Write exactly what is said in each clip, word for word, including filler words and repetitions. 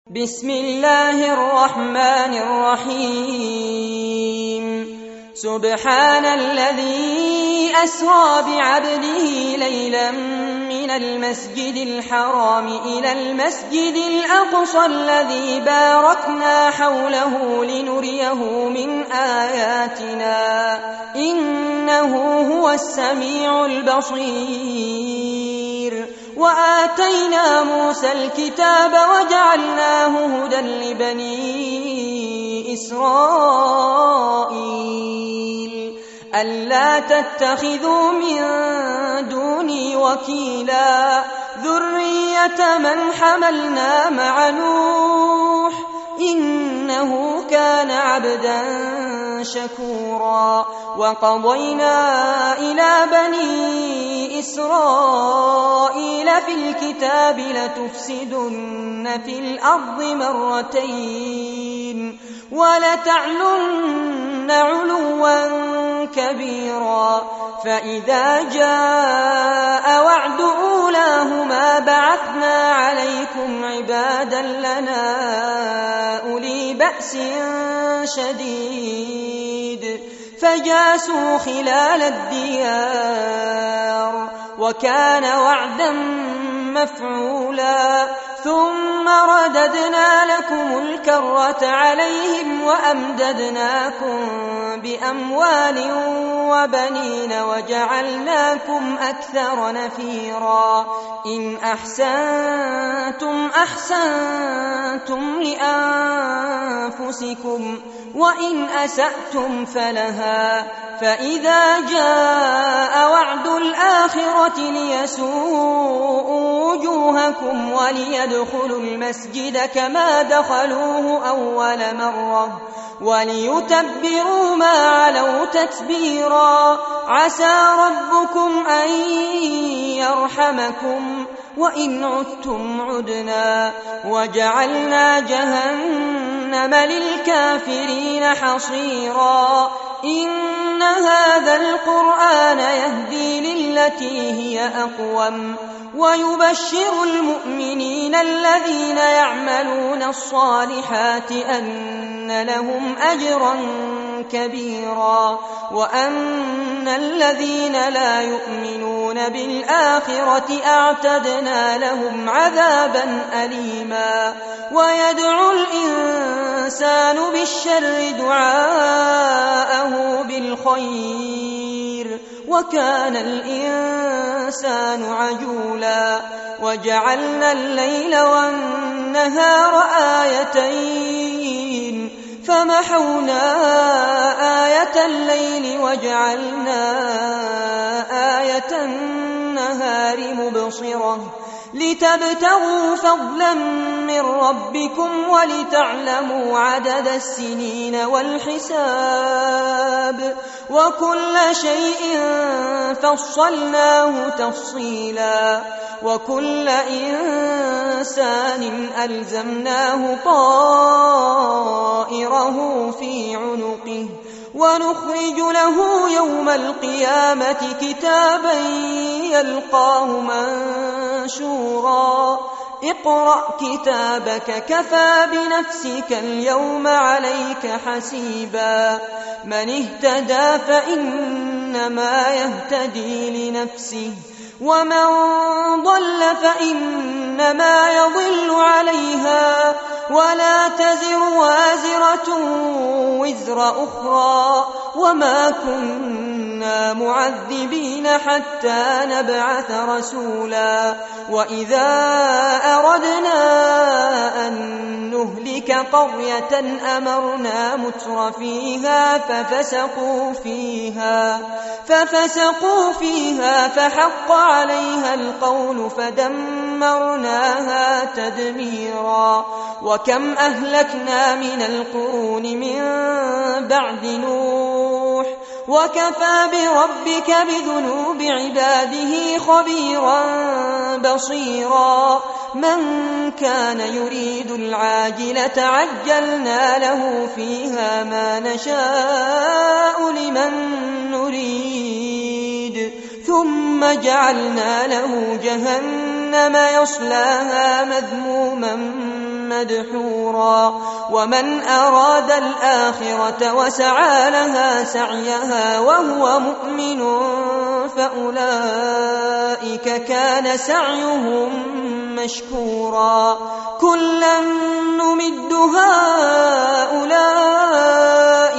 بسم الله الرحمن الرحيم سبحان الذي أسرى بعبده ليلا من المسجد الحرام إلى المسجد الأقصى الذي باركنا حوله لنريه من آياتنا إنه هو السميع البصير وآتينا موسى الكتاب وجعلناه هدى لبني إسرائيل ألا تتخذوا من دوني وكيلا ذرية من حملنا مع نوح إنه كان عبدا شكورا وقضينا إلى بني إسرائيل في الكتاب لتفسدن في الأرض مرتين ولتعلن علوا كبيرا فإذا جاء وعد أولاهما بعثنا عليكم عبادا لنا أولي بأس شديد فجاسوا خلال الديار وكان وعدا مفعولا ثم رددنا لكم الكرة عليهم وأمددناكم بأموال وبنين وجعلناكم أكثر نفيرا إن أحسنتم أحسنتم لأنفسكم وإن أسأتم فلها فإذا جاء وعد الآخرة ليسوءوا وجوهكم وليدخلوا المسجد كما دخلوه أول مرة وليتبروا ما علوا تتبيرا عسى ربكم أن يرحمكم وإن عدتم عدنا وجعلنا جهنم للكافرين حصيرا إن هذا القرآن يهدي للتي هي أقوم ويبشر المؤمنين الذين يعملون الصالحات أن لهم أجرا كبيرا وأن الذين لا يؤمنون بالآخرة أعتدنا لهم عذابا أليما ويدعو الإنسان بالشر دعاءه بالخير وكان الإنسان عجولا وجعلنا الليل والنهار آيتين فمحونا آية الليل وجعلنا آية النهار مبصرة لتبتغوا فضلا من ربكم ولتعلموا عدد السنين والحساب وكل شيء فصلناه تفصيلا وكل إنسان ألزمناه طائره في عنقه ونخرج له يوم القيامة كتابا يلقاه منشورا اقرأ كتابك كفى بنفسك اليوم عليك حسيبا من اهتدى فإنما يهتدي لنفسه ومن ضل فإنما يضل عليها ولا تزر وازرة وزر أخرى وما كنا معذبين حتى نبعث رسولا وإذا أردنا أن نهلك قرية أمرنا متر فيها ففسقوا فيها ففسقوا فيها فحق عليها القول فدمرناها تدميرا وكم أهلكنا من القرون من بعد نوح وكفى بربك بذنوب عباده خبيرا بصيرا من كان يريد العاجلة عجلنا له فيها ما نشاء لمن نريد ثم جعلنا له جهنم يصلاها مذموما مدحورا ومن أراد الآخرة وسعى لها سعيها وهو مؤمن فأولئك كان سعيهم مشكورا كلا نمد هؤلاء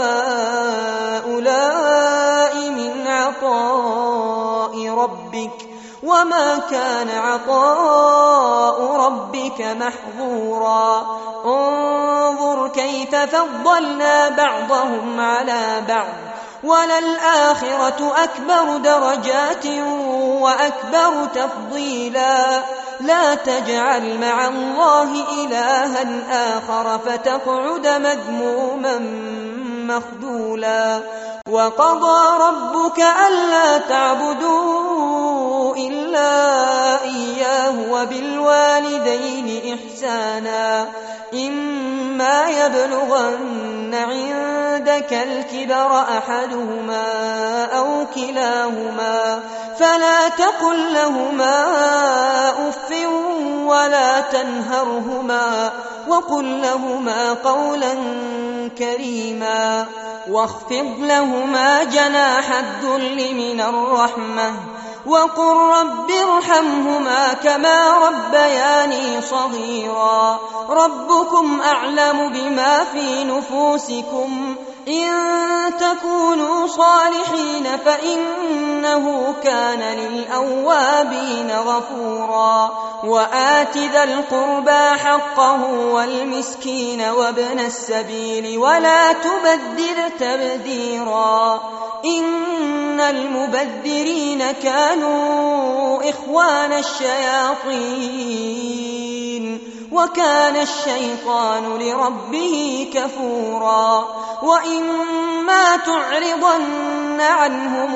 وهؤلاء من عطاء ربك وما كان عطاء ربك محظورا انظر كيف فضلنا بعضهم على بعض وللآخرة أكبر درجات وأكبر تفضيلا لا تجعل مع الله إلها آخر فتقعد مذموما مخذولا وقضى ربك ألا تعبدوا إلا إياه وبالوالدين إحسانا إما يبلغن عندك الكبر أحدهما أو كلاهما فلا تقل لهما أف ولا تنهرهما وقل لهما قولا كريما واخفض لهما جناح الذل من الرحمة وقل رب ارحمهما كما ربياني صغيرا ربكم أعلم بما في نفوسكم إن تكونوا صالحين فإنه كان للأوابين غفورا وآت ذا القربى حقه والمسكين وابن السبيل ولا تبذر تبذيرا إن المبذرين كانوا إخوان الشياطين وكان الشيطان لربه كفورا وإما تعرضن عنهم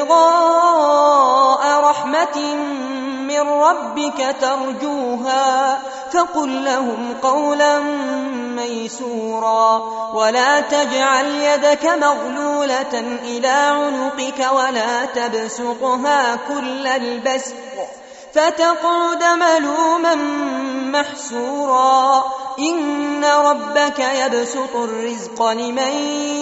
ابتغاء رحمة من ربك ترجوها فقل لهم قولا ميسورا ولا تجعل يدك مغلولة إلى عنقك ولا تبسطها كل البسط فتقعد ملوما محسورا إن ربك يبسط الرزق لمن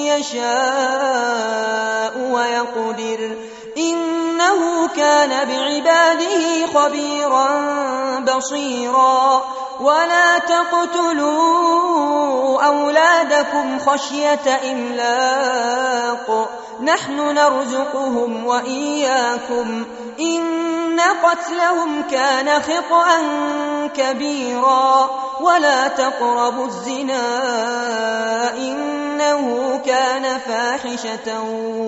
يشاء ويقدر إنه كان بعباده خبيرا بصيرا ولا تقتلوا أولادكم خشية إملاق نحن نرزقهم وإياكم إن قتلهم كان خطأ كبيرا ولا تقربوا الزنا إنه كان فاحشة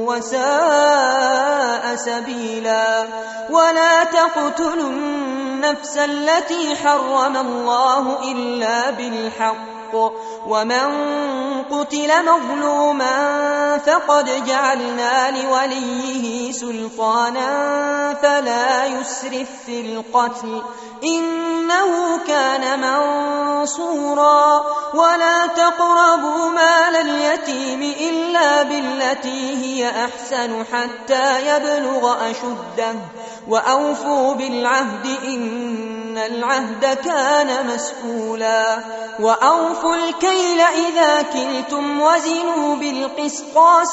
وساء سبيلا ولا تقتلوا النفس التي حرم الله إلا بالحق ومن قتل مظلوما فقد جعلنا لوليه سلطانا فلا يسرف في القتل إنه كان منصورا ولا تقربوا مال اليتيم إلا بالتي هي أحسن حتى يبلغ أشده وأوفوا بالعهد إن العهد كان مسؤولا وأوفوا الكيل إذا كلتم وزنوا بالقسطاس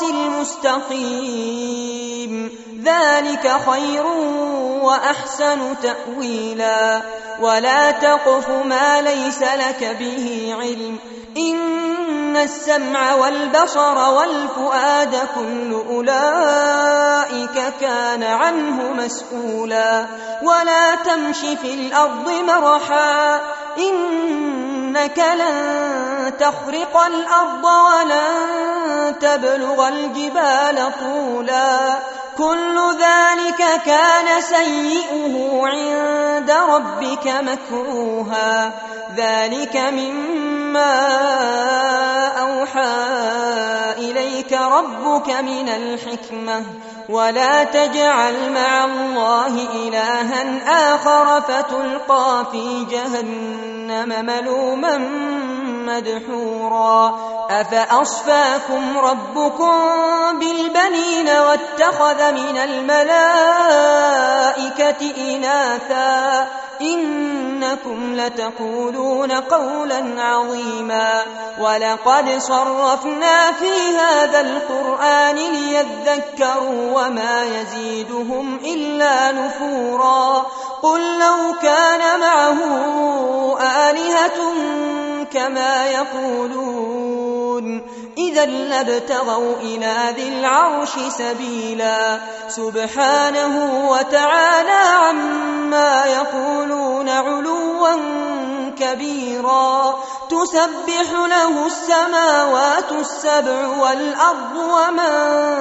المستقيم ذلك خير وأحسن تأويلا ولا تقف ما ليس لك به علم إن السمع والبصر والفؤاد كل أولئك كان عنه مسؤولا ولا تمش في الأرض مرحا إنك لن تخرق الأرض ولن تبلغ الجبال طولا كل ذلك كان سيئه عند ربك مكروها ذلك مما أوحى إليك ربك من الحكمة ولا تجعل مع الله إلها آخر فتلقى في جهنم ملوما مدحورا أفأصفاكم ربكم بالبنين واتخذ من الملائكة إناثا إنكم لتقولون قولا عظيما ولقد صرفنا في هذا القرآن ليذكروا وما يزيدهم إلا نفورا قل لو كان معه آلهة كما يقولون إذا لابتغوا إلى ذي العرش سبيلا سبحانه وتعالى عما يقولون علوا كبيرا تسبح له السماوات السبع والأرض ومن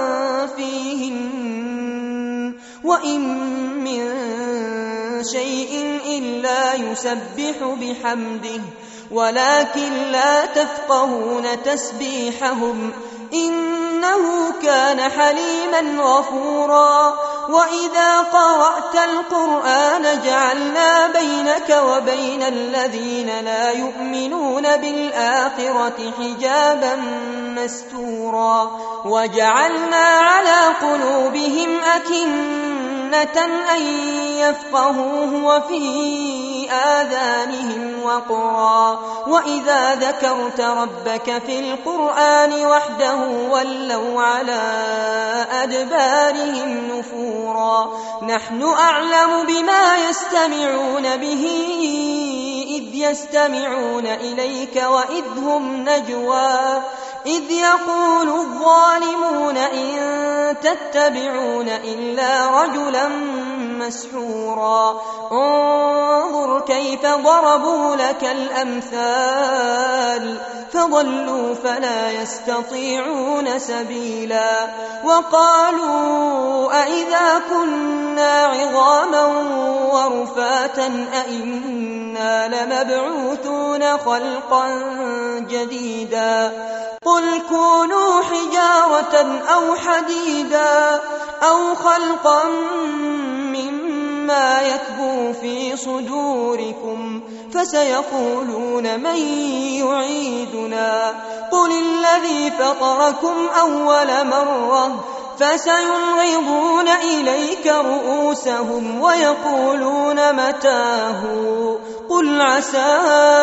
فيهن وإن من شيء إلا يسبح بحمده ولكن لا تفقهون تسبيحهم إنه كان حليما غفورا وإذا قرأت القرآن جعلنا بينك وبين الذين لا يؤمنون بالآخرة حجابا مستورا وجعلنا على قلوبهم أكنة أن يفقهوه وفي آذانهم وقرا وإذا ذكرت ربك في القرآن وحده ولوا على أدبارهم نفورا نحن أعلم بما يستمعون به إذ يستمعون إليك وإذ هم نجوى إذ يقول الظالمون إن تتبعون إلا رجلا مسحورا انظر كيف ضربوا لك الأمثال فضلوا فلا يستطيعون سبيلا وقالوا أئذا كنا عظاما ورفاتا أئنا لمبعوثون خلقا جديدا قل كونوا حجارة أو حديدا أو خلقا مما يكبر في صدوركم فسيقولون من يعيدنا قل الذي فطركم أول مرة فسينغضون إليك رؤوسهم ويقولون متاه قل عسى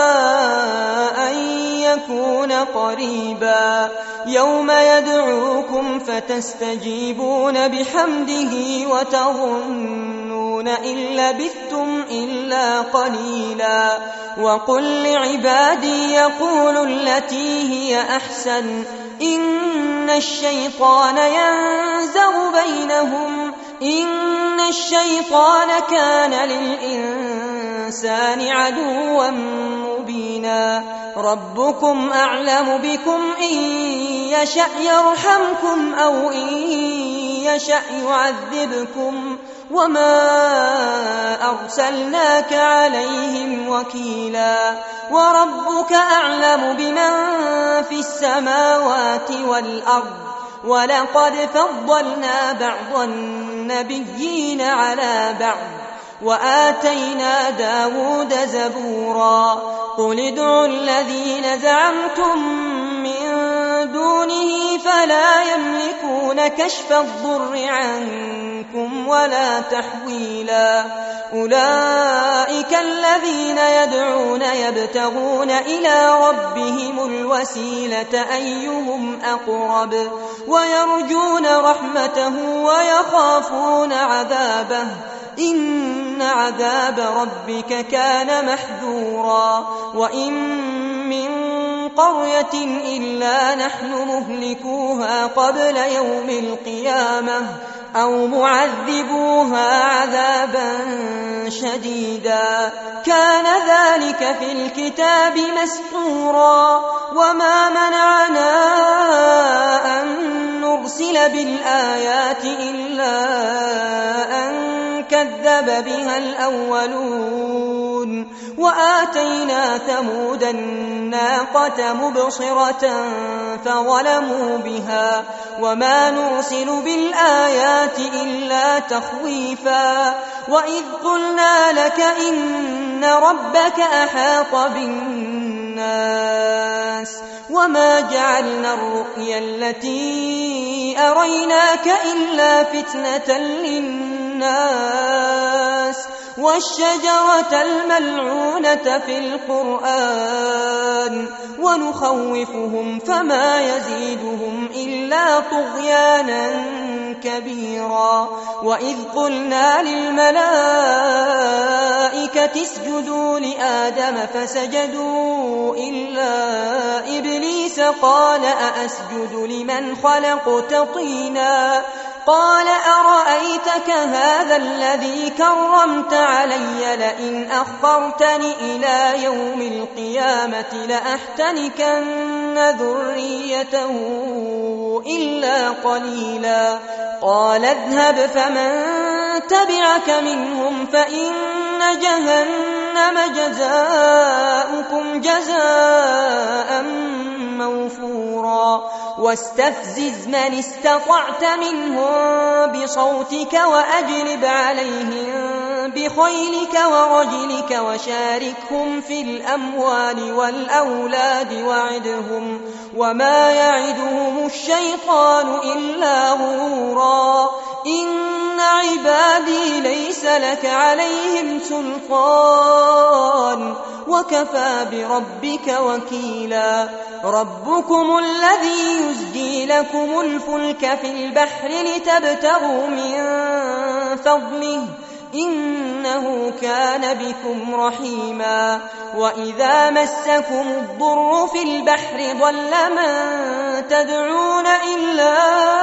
أن يكون قريبا يوم يدعوكم فتستجيبون بحمده وتظنون إن لبثتم إلا قليلا وقل لعبادي يقولوا التي هي أحسن إن الشيطان ينزغ بينهم إن الشيطان كان للإنسان عدوا مبينا ربكم أعلم بكم إن يشأ يرحمكم أو إن يشأ يعذبكم وما أرسلناك عليهم وكيلا وربك أعلم بمن في السماوات والأرض ولقد فضلنا بعض النبيين على بعض وآتينا داود زبورا قل ادعوا الذين زعمتم من دونه فلا يملكون كشف الضر عنكم ولا تحويلا أولئك الذين يدعون يبتغون إلى ربهم الوسيلة أيهم أقرب ويرجون رحمته ويخافون عذابه إن عذاب ربك كان محذورا وإن من قرية إلا نحن مهلكوها قبل يوم القيامة أو معذبوها عذابا شديدا كان ذلك في الكتاب مسطورا وما منعنا أن نرسل بالآيات إلا أن كذب بها الأولون وآتينا ثمود الناقة مبصرة فظلموا بها وما نرسل بالآيات إلا تخويفا وإذ قلنا لك إن ربك أحاط بالناس وما جعلنا الرؤيا التي أريناك إلا فتنة للناس والشجرة الملعونة في القرآن ونخوفهم فما يزيدهم إلا طغيانا كبيرا. وإذ قلنا للملائكة اسجدوا لآدم فسجدوا إلا إبليس قال أأسجد لمن خلقت طينا قال أرأيتك هذا الذي كرمت علي لئن أخرتني إلى يوم القيامة لأحتنكن ذريته إلا قليلا. قال اذهب فمن تبعك منهم فإن جهنم جزاؤكم جزاء موفورا. واستفزز من استطعت منهم بصوتك وأجلب عليهم بخيلك ورجلك وشاركهم في الأموال والأولاد وعدهم وما يعدهم الشيطان إلا غرورا. إن عبادي ليس لك عليهم سلطان وكفى بربك وكيلا. ربكم الذي يزجي لكم الفلك في البحر لتبتغوا من فضله إنه كان بكم رحيما. وإذا مسكم الضر في البحر ضل من تدعون إلا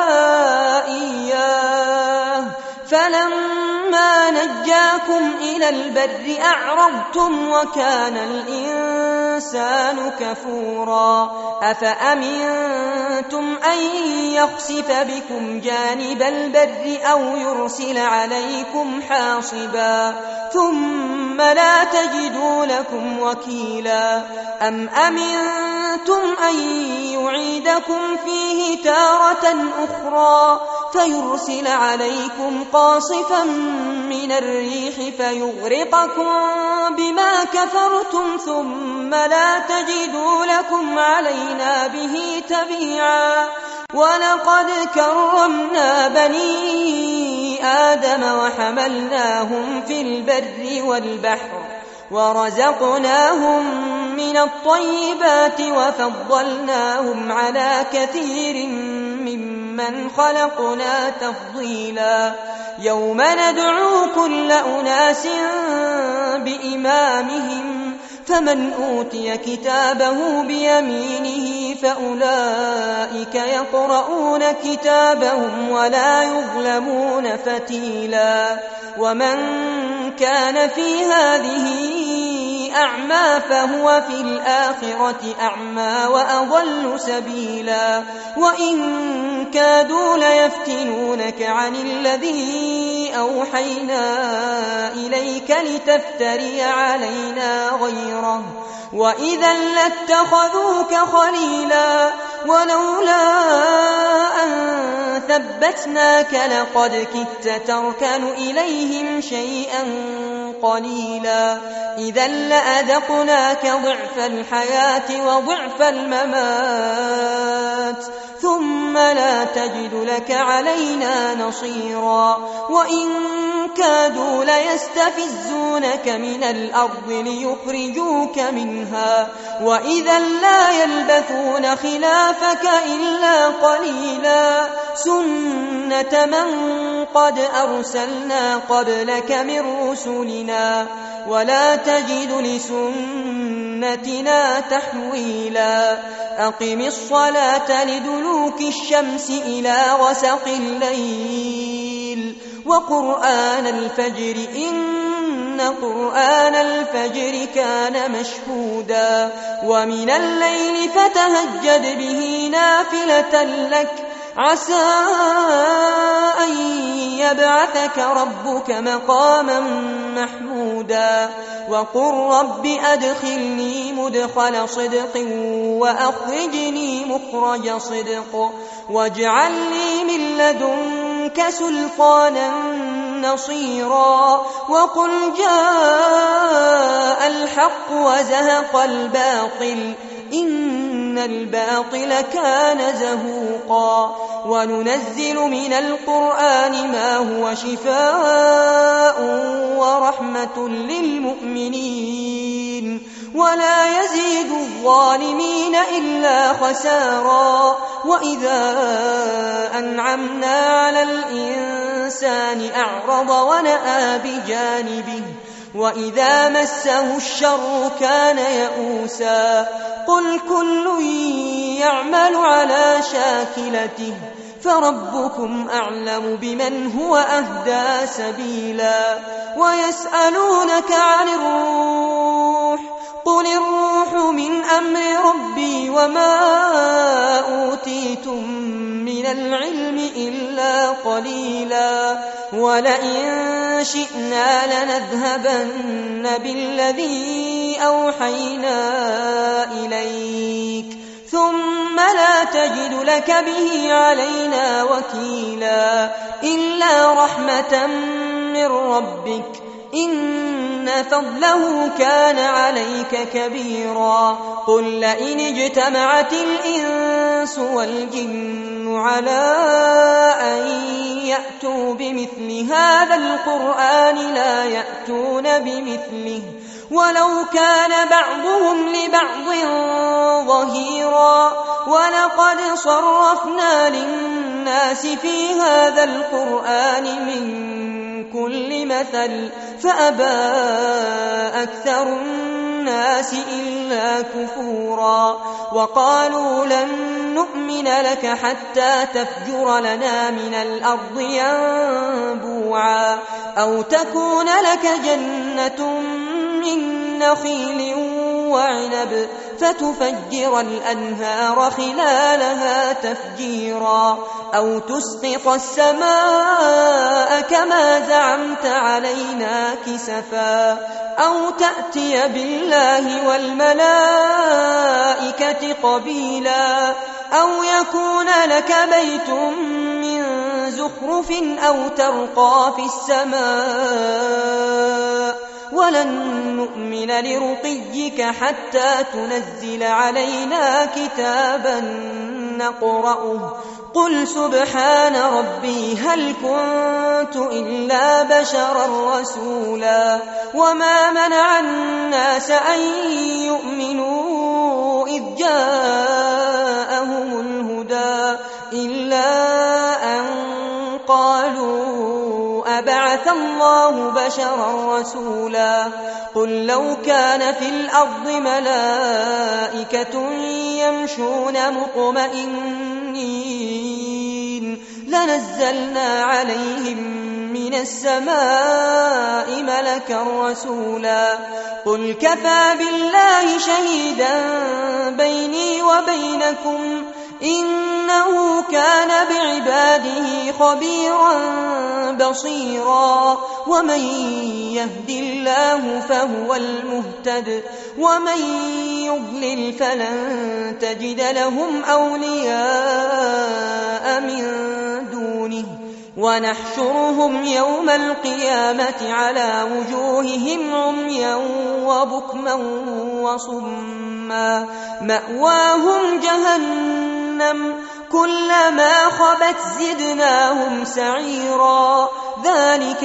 إياه فلما نجاكم إلى البر أعرضتم وكان الإنسان كفورا. أفأمنتم أن يخسف بكم جانب البر أو يرسل عليكم حاصبا ثم لا تجدوا لكم وكيلا. أم أمنتم أن يعيدكم فيه تارة أخرى فيرسل عليكم قاصفا من الريح فيغرقكم بما كفرتم ثم لا تجدوا لكم علينا به تبيعا. ولقد كرمنا بني آدم وحملناهم في البر والبحر ورزقناهم من الطيبات وفضلناهم على كثير ممن خلقنا تفضيلا. يوم ندعو كل أناس بإمامهم فمن أوتي كتابه بيمينه فأولئك يقرؤون كتابهم ولا يظلمون فتيلا. ومن كان في هذه أعمى فهو في الآخرة أعمى وأضل سبيلا. وإن كادوا ليفتنونك عن الذي أوحينا إليك لتفتري علينا غيره وإذا لاتخذوك خليلا. ولولا أن ثبتناك لقد كدت تركن إليهم شيئا قليلا. إذا لأذقناك ضعف الحياة وضعف الممات ثم لا تجد لك علينا نصيرا. وإن كادوا ليستفزونك من الأرض ليخرجوك منها وإذا لا يلبثون خلافك إلا قليلا. سنة من قد أرسلنا قبلك من رسلنا ولا تجد لسنتنا تحويلا. أقم الصلاة لدلوك الشمس إلى غسق الليل وقرآن الفجر إن قرآن الفجر كان مشهودا. ومن الليل فتهجد به نافلة لك عسى أن يبعثك ربك مقاما محمودا. وقل رب أدخلني مدخل صدق وأخرجني مخرج صدق واجعل لي من لدنك سلطانا نصيرا. وقل جاء الحق وزهق الباطل إن الباطل كان زهوقا. وننزل من القرآن ما هو شفاء ورحمة للمؤمنين ولا يزيد الظالمين إلا خسارا. وإذا أنعمنا على الإنسان أعرض ونأى بجانبه وإذا مسه الشر كان يئوسا. قل كل يعمل على شاكلته فربكم أعلم بمن هو أهدى سبيلا. ويسألونك عن الروح قل الروح من أمر ربي وما أوتيتم من العلم إلا قليلا. ولئن شئنا لنذهبن بالذي أوحينا إليك ثم لا تجد لك به علينا وكيلا إلا رحمة من ربك إن فضله كان عليك كبيرا. قل لئن اجتمعت الإنس والجن على أن يأتوا بمثل هذا القرآن لا يأتون بمثله ولو كان بعضهم لبعض ظهيرا. ولقد صرفنا للناس في هذا القرآن من كل مثل فأبى أكثر الناس إلا كفورا. وقالوا لن نؤمن لك حتى تفجر لنا من الأرض ينبوعا أو تكون لك جنة من نخيل وعنب فتفجر الأنهار خلالها تفجيرا أو تسقط السماء كما زعمت علينا كسفا أو تأتي بالله والملائكة قبيلا أو يكون لك بيت من زخرف أو ترقى في السماء ولن نؤمن لرقيك حتى تنزل علينا كتابا نقرأه قل سبحان ربي هل كنت إلا بشرا رسولا. وما منع الناس أن يؤمنوا إذ جاءهم الهدى إلا أن قالوا أبعث الله بشرا رسولا. قل لو كان في الأرض ملائكة يمشون مطمئنين لنزلنا عليهم من السماء ملكا رسولا. قل كفى بالله شهيدا بيني وبينكم إنه كان بعباده خبيرا بصيرا. ومن يهد الله فهو المهتد ومن يضلل فلن تجد لهم أولياء من دونه ونحشرهم يوم القيامة على وجوههم عميا وبكما وصما مأواهم جهنم كلما خبت زدناهم سعيرا. ذلك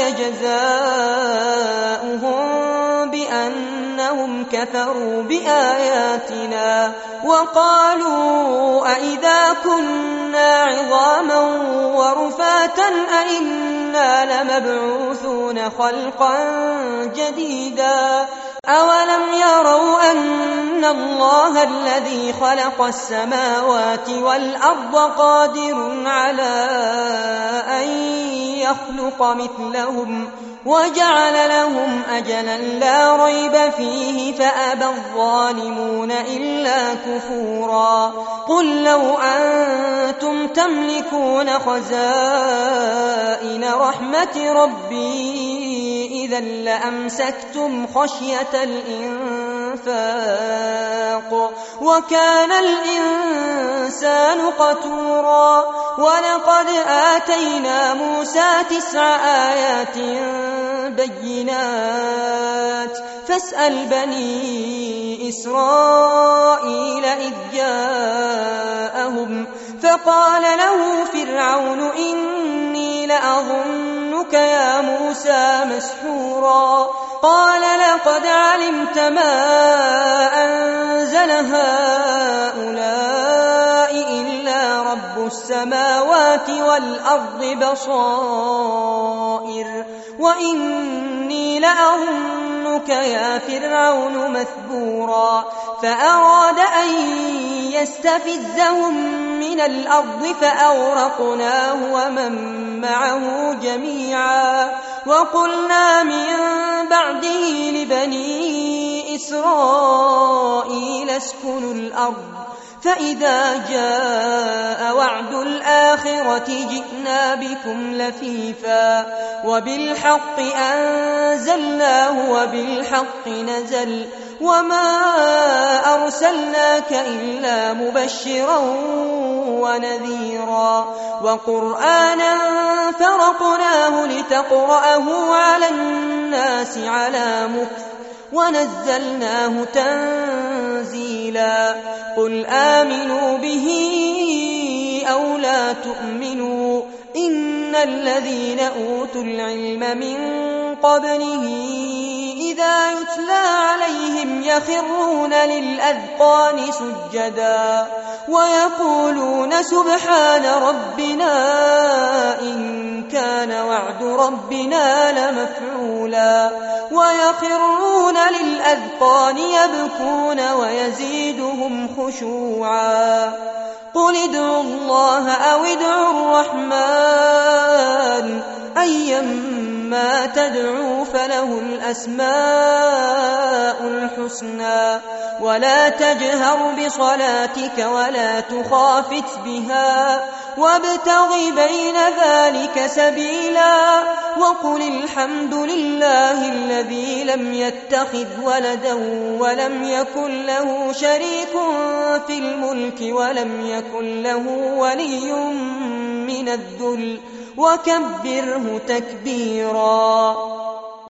جزاؤهم بأنهم كفروا بآياتنا وقالوا أئذا كنا عظاما ورفاتا أئنا لمبعوثون خلقا جديدا. أولم يروا أن الله الذي خلق السماوات والأرض قادر على أن يخلق مثلهم وجعل لهم أجلا لا ريب فيه فأبى الظالمون إلا كفورا. قل لو أنتم تملكون خزائن رحمة ربي إذا لأمسكتم خشية الإنفاق وكان الإنسان قتورا. ولقد آتينا موسى تسع آيات بينات فاسأل بني إسرائيل إذ جاءهم فقال له فرعون إني لأظنك يا موسى مسحورا قال لقد علمت ما أنزل هؤلاء إلا رب السماوات والأرض بصائر وإني لأظنك يا فرعون مثبورا فأراد أن يستفزهم من الأرض فأغرقناه ومن معه جميعا وقلنا من بعده لبني إسرائيل اسكنوا الأرض فإذا جاء وعد الآخرة جئنا بكم لفيفا وبالحق أنزلناه وبالحق نزل وما أرسلناك إلا مبشرا ونذيرا وقرآنا فرقناه لتقرأه على الناس على مكث ونزلناه تنزيلا قل آمنوا به أو لا تؤمنوا إن الذين أوتوا العلم من قبله إذا يتلى عليهم يخرون للأذقان سجدا ويقولون سبحان ربنا إن كان وعد ربنا لمفعولا ويخرون للأذقان يبكون ويزيدهم خشوعا قل ادعوا الله أو ادعوا الرحمن أيما تدعوا فله الأسماء الحسنى ولا تجهر بصلاتك ولا تخافت بها وابتغ بين ذلك سبيلا وقل الحمد لله الذي لم يتخذ ولدا ولم يكن له شريك في الملك ولم يكن له ولي من الذل وكبره تكبيرا.